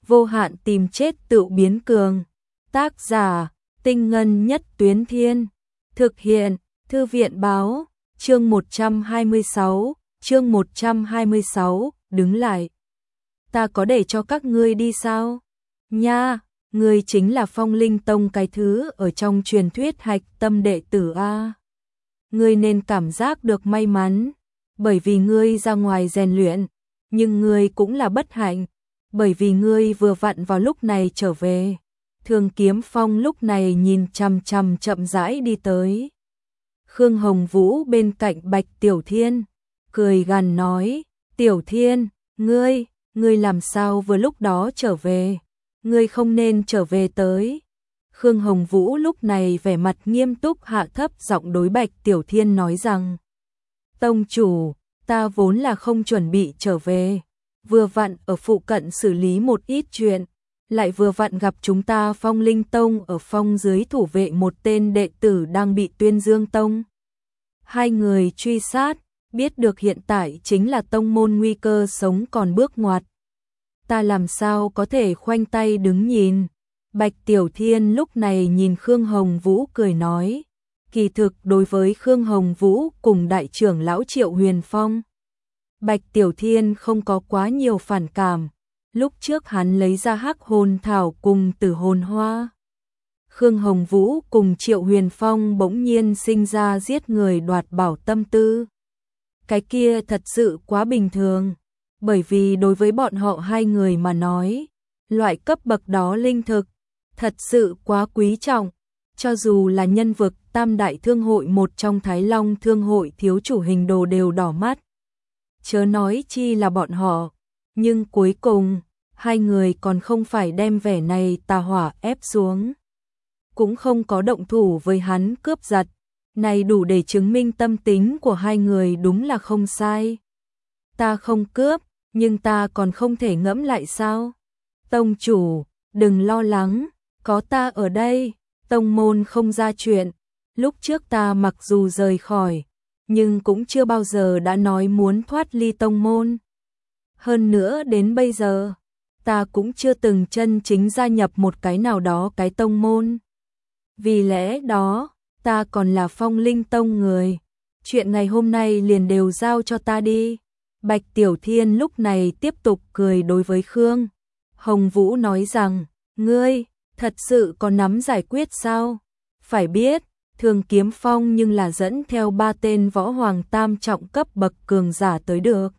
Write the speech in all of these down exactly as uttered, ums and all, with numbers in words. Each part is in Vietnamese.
vô hạn tìm chết tự biến cường. Tác giả, Tinh Ngân Nhất Tuyến Thiên. Thực hiện, Thư viện Báo. Chương một trăm hai mươi sáu, chương một trăm hai mươi sáu, đứng lại. Ta có để cho các ngươi đi sao? Nha, ngươi chính là Phong Linh Tông cái thứ ở trong truyền thuyết hạch tâm đệ tử a. Ngươi nên cảm giác được may mắn, bởi vì ngươi ra ngoài rèn luyện, nhưng ngươi cũng là bất hạnh, bởi vì ngươi vừa vặn vào lúc này trở về. Thường Kiếm Phong lúc này nhìn chằm chằm chậm rãi đi tới. Khương Hồng Vũ bên cạnh Bạch Tiểu Thiên, cười gằn nói, Tiểu Thiên, ngươi, ngươi làm sao vừa lúc đó trở về, ngươi không nên trở về tới. Khương Hồng Vũ lúc này vẻ mặt nghiêm túc hạ thấp giọng đối Bạch Tiểu Thiên nói rằng, Tông chủ, ta vốn là không chuẩn bị trở về, vừa vặn ở phụ cận xử lý một ít chuyện, lại vừa vặn gặp chúng ta Phong Linh Tông ở phong dưới thủ vệ một tên đệ tử đang bị Tuyên Dương Tông. Hai người truy sát, biết được hiện tại chính là tông môn nguy cơ sống còn bước ngoặt. Ta làm sao có thể khoanh tay đứng nhìn. Bạch Tiểu Thiên lúc này nhìn Khương Hồng Vũ cười nói, kỳ thực đối với Khương Hồng Vũ cùng đại trưởng lão Triệu Huyền Phong, Bạch Tiểu Thiên không có quá nhiều phản cảm. Lúc trước hắn lấy ra hắc hồn thảo cùng tử hồn hoa, Khương Hồng Vũ cùng Triệu Huyền Phong bỗng nhiên sinh ra giết người đoạt bảo tâm tư. Cái kia thật sự quá bình thường, bởi vì đối với bọn họ hai người mà nói, loại cấp bậc đó linh thực, thật sự quá quý trọng, cho dù là nhân vực tam đại thương hội một trong Thái Long thương hội thiếu chủ Hình Đồ đều đỏ mắt. Chớ nói chi là bọn họ, nhưng cuối cùng, hai người còn không phải đem vẻ này tà hỏa ép xuống. Cũng không có động thủ với hắn cướp giật, này đủ để chứng minh tâm tính của hai người đúng là không sai. Ta không cướp, nhưng ta còn không thể ngẫm lại sao? Tông chủ, đừng lo lắng, có ta ở đây, tông môn không ra chuyện. Lúc trước ta mặc dù rời khỏi, nhưng cũng chưa bao giờ đã nói muốn thoát ly tông môn. Hơn nữa đến bây giờ, ta cũng chưa từng chân chính gia nhập một cái nào đó cái tông môn. Vì lẽ đó, ta còn là Phong Linh Tông người. Chuyện ngày hôm nay liền đều giao cho ta đi. Bạch Tiểu Thiên lúc này tiếp tục cười đối với Khương Hồng Vũ nói rằng, ngươi, thật sự có nắm giải quyết sao? Phải biết, Thường Kiếm Phong nhưng là dẫn theo ba tên võ hoàng tam trọng cấp bậc cường giả tới được.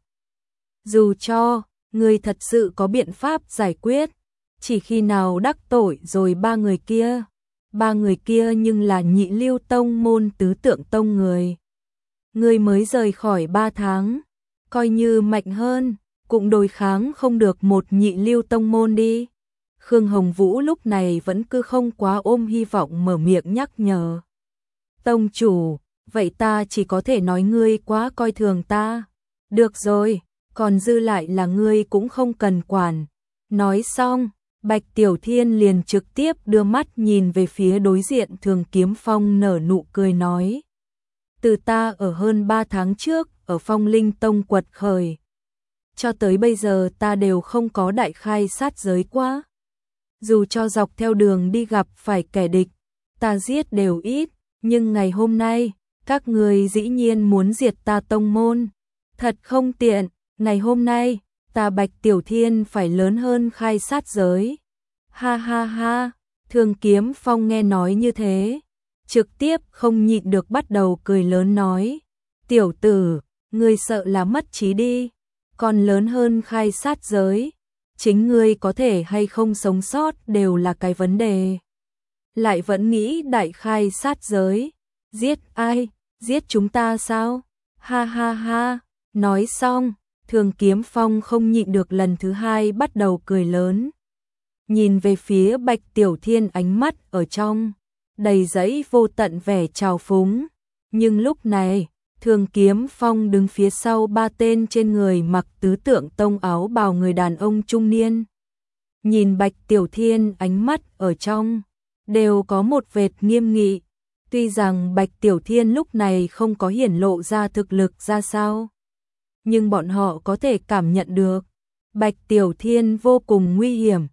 Dù cho, ngươi thật sự có biện pháp giải quyết, chỉ khi nào đắc tội rồi ba người kia. Ba người kia nhưng là Nhị Lưu Tông môn tứ tượng tông người. Ngươi mới rời khỏi ba tháng, coi như mạnh hơn, cũng đối kháng không được một Nhị Lưu Tông môn đi. Khương Hồng Vũ lúc này vẫn cứ không quá ôm hy vọng mở miệng nhắc nhở. Tông chủ, vậy ta chỉ có thể nói ngươi quá coi thường ta. Được rồi, còn dư lại là ngươi cũng không cần quản. Nói xong, Bạch Tiểu Thiên liền trực tiếp đưa mắt nhìn về phía đối diện Thường Kiếm Phong nở nụ cười nói. Từ ta ở hơn ba tháng trước ở Phong Linh Tông quật khởi, cho tới bây giờ ta đều không có đại khai sát giới quá. Dù cho dọc theo đường đi gặp phải kẻ địch, ta giết đều ít, nhưng ngày hôm nay, các người dĩ nhiên muốn diệt ta tông môn. Thật không tiện, ngày hôm nay, ta Bạch Tiểu Thiên phải lớn hơn khai sát giới. Ha ha ha, Thường Kiếm Phong nghe nói như thế, trực tiếp không nhịn được bắt đầu cười lớn nói. Tiểu tử, ngươi sợ là mất trí đi, còn lớn hơn khai sát giới. Chính ngươi có thể hay không sống sót đều là cái vấn đề. Lại vẫn nghĩ đại khai sát giới. Giết ai? Giết chúng ta sao? Ha ha ha, nói xong, Thường Kiếm Phong không nhịn được lần thứ hai bắt đầu cười lớn. Nhìn về phía Bạch Tiểu Thiên ánh mắt ở trong, đầy dẫy vô tận vẻ trào phúng. Nhưng lúc này, Thường Kiếm Phong đứng phía sau ba tên trên người mặc tứ tượng tông áo bào người đàn ông trung niên. Nhìn Bạch Tiểu Thiên ánh mắt ở trong, đều có một vệt nghiêm nghị. Tuy rằng Bạch Tiểu Thiên lúc này không có hiển lộ ra thực lực ra sao, nhưng bọn họ có thể cảm nhận được Bạch Tiểu Thiên vô cùng nguy hiểm,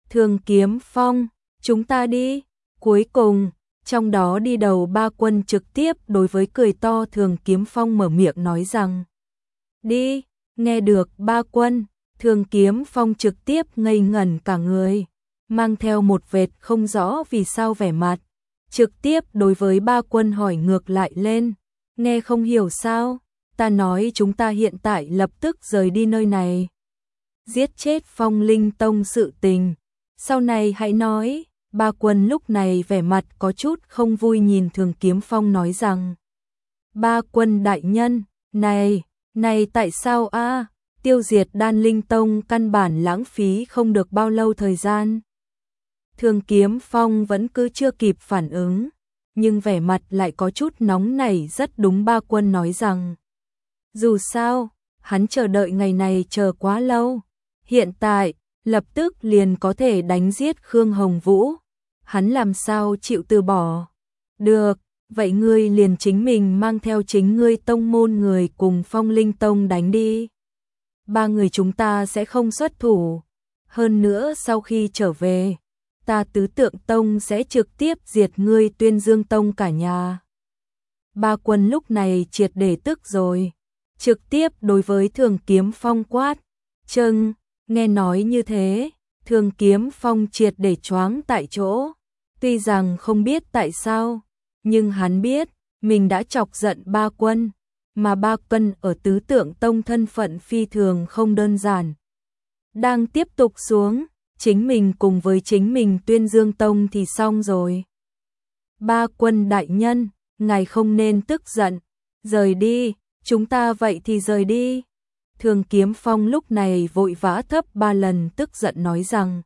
Thường Kiếm Phong, chúng ta đi. Cuối cùng, trong đó đi đầu ba quân trực tiếp đối với cười to Thường Kiếm Phong mở miệng nói rằng đi. Nghe được ba quân, Thường Kiếm Phong trực tiếp ngây ngẩn cả người, mang theo một vệt không rõ vì sao vẻ mặt, trực tiếp đối với ba quân hỏi ngược lại lên, nghe không hiểu sao, ta nói chúng ta hiện tại lập tức rời đi nơi này. Giết chết Phong Linh Tông sự tình, sau này hãy nói. Ba quân lúc này vẻ mặt có chút không vui nhìn Thường Kiếm Phong nói rằng ba quân đại nhân, này, này tại sao a tiêu diệt Đan Linh Tông căn bản lãng phí không được bao lâu thời gian. Thường Kiếm Phong vẫn cứ chưa kịp phản ứng, nhưng vẻ mặt lại có chút nóng nảy rất đúng ba quân nói rằng dù sao, hắn chờ đợi ngày này chờ quá lâu, hiện tại, lập tức liền có thể đánh giết Khương Hồng Vũ, hắn làm sao chịu từ bỏ. Được, vậy ngươi liền chính mình mang theo chính ngươi tông môn người cùng Phong Linh Tông đánh đi. Ba người chúng ta sẽ không xuất thủ. Hơn nữa sau khi trở về, ta Tứ Tượng Tông sẽ trực tiếp diệt ngươi Tuyên Dương Tông cả nhà. Ba quân lúc này triệt để tức rồi, trực tiếp đối với Thường Kiếm Phong quát. Châng, nghe nói như thế, Thường Kiếm Phong triệt để choáng tại chỗ. Tuy rằng không biết tại sao, nhưng hắn biết, mình đã chọc giận ba quân, mà ba quân ở Tứ Tượng Tông thân phận phi thường không đơn giản. Đang tiếp tục xuống, chính mình cùng với chính mình Tuyên Dương Tông thì xong rồi. Ba quân đại nhân, ngài không nên tức giận, rời đi, chúng ta vậy thì rời đi. Thường Kiếm Phong lúc này vội vã thấp ba lần tức giận nói rằng.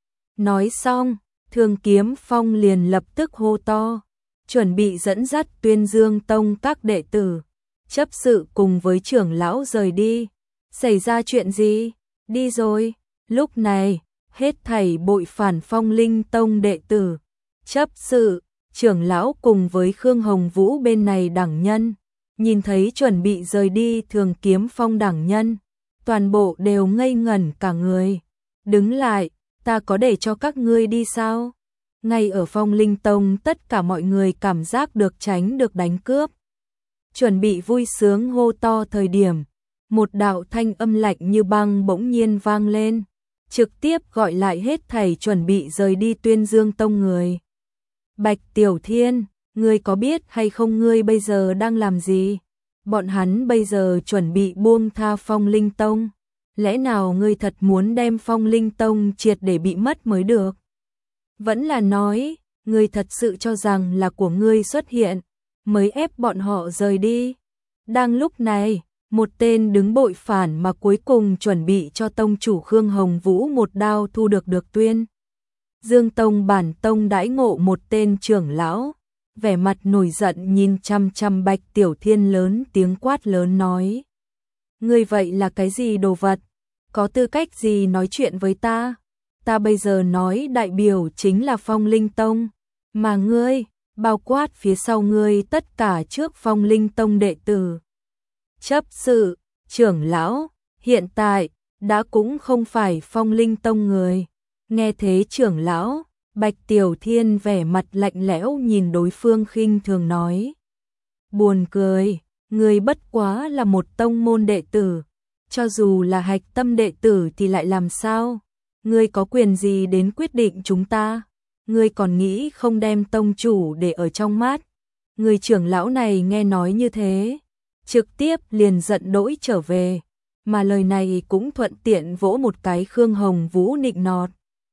Nói xong, Thường Kiếm Phong liền lập tức hô to, chuẩn bị dẫn dắt Tuyên Dương Tông các đệ tử, chấp sự cùng với trưởng lão rời đi. Xảy ra chuyện gì? Đi rồi. Lúc này, hết thảy bội phản Phong Linh Tông đệ tử, chấp sự, trưởng lão cùng với Khương Hồng Vũ bên này đẳng nhân, nhìn thấy chuẩn bị rời đi Thường Kiếm Phong đẳng nhân, toàn bộ đều ngây ngẩn cả người. Đứng lại, ta có để cho các ngươi đi sao? Ngay ở Phong Linh Tông tất cả mọi người cảm giác được tránh được đánh cướp. Chuẩn bị vui sướng hô to thời điểm, một đạo thanh âm lạnh như băng bỗng nhiên vang lên, trực tiếp gọi lại hết thảy chuẩn bị rời đi Tuyên Dương Tông người. Bạch Tiểu Thiên, ngươi có biết hay không ngươi bây giờ đang làm gì? Bọn hắn bây giờ chuẩn bị buông tha Phong Linh Tông. Lẽ nào ngươi thật muốn đem Phong Linh Tông triệt để bị mất mới được? Vẫn là nói, ngươi thật sự cho rằng là của ngươi xuất hiện, mới ép bọn họ rời đi. Đang lúc này, một tên đứng bội phản mà cuối cùng chuẩn bị cho tông chủ Khương Hồng Vũ một đao thu được được Tuyên Dương Tông bản tông đãi ngộ một tên trưởng lão, vẻ mặt nổi giận nhìn chăm chăm Bạch Tiểu Thiên lớn tiếng quát lớn nói. Ngươi vậy là cái gì đồ vật? Có tư cách gì nói chuyện với ta? Ta bây giờ nói đại biểu chính là Phong Linh Tông, mà ngươi, bao quát phía sau ngươi tất cả trước Phong Linh Tông đệ tử. Chấp sự, trưởng lão, hiện tại, đã cũng không phải Phong Linh Tông người. Nghe thế trưởng lão, Bạch Tiểu Thiên vẻ mặt lạnh lẽo nhìn đối phương khinh thường nói. Buồn cười, ngươi bất quá là một tông môn đệ tử, cho dù là hạch tâm đệ tử thì lại làm sao? Ngươi có quyền gì đến quyết định chúng ta? Ngươi còn nghĩ không đem tông chủ để ở trong mắt? Người trưởng lão này nghe nói như thế, trực tiếp liền giận dỗi trở về, mà lời này cũng thuận tiện vỗ một cái Khương Hồng Vũ nịnh nọt.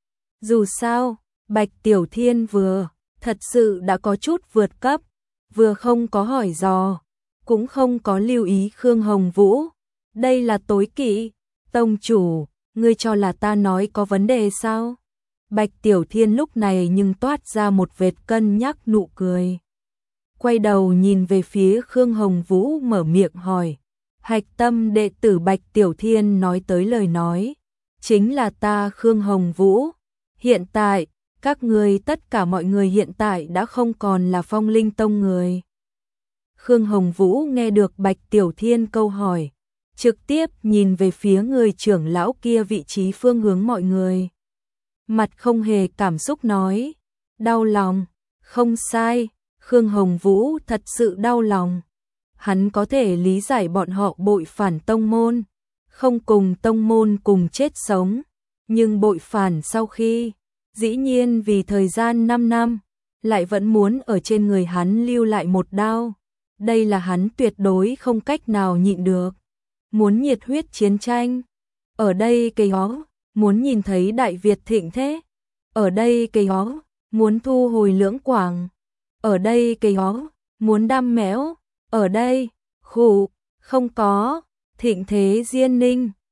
Dù sao, Bạch Tiểu Thiên vừa, thật sự đã có chút vượt cấp, vừa không có hỏi dò, cũng không có lưu ý Khương Hồng Vũ. Đây là tối kỵ, tông chủ, ngươi cho là ta nói có vấn đề sao? Bạch Tiểu Thiên lúc này nhưng toát ra một vệt cân nhắc nụ cười. Quay đầu nhìn về phía Khương Hồng Vũ mở miệng hỏi. Hạch tâm đệ tử Bạch Tiểu Thiên nói tới lời nói. Chính là ta Khương Hồng Vũ. Hiện tại, các ngươi tất cả mọi người hiện tại đã không còn là Phong Linh Tông người. Khương Hồng Vũ nghe được Bạch Tiểu Thiên câu hỏi, trực tiếp nhìn về phía người trưởng lão kia vị trí phương hướng mọi người. mặt không hề cảm xúc nói, đau lòng, không sai, Khương Hồng Vũ thật sự đau lòng. Hắn có thể lý giải bọn họ bội phản tông môn, không cùng tông môn cùng chết sống, nhưng bội phản sau khi, dĩ nhiên vì thời gian năm năm, lại vẫn muốn ở trên người hắn lưu lại một đao. Đây là hắn tuyệt đối không cách nào nhịn được. Muốn nhiệt huyết chiến tranh, ở đây cây hó, muốn nhìn thấy Đại Việt thịnh thế, ở đây cây hó, muốn thu hồi Lưỡng Quảng, ở đây cây hó, muốn đam mẽo, ở đây, khủ, không có, thịnh thế Diên Ninh.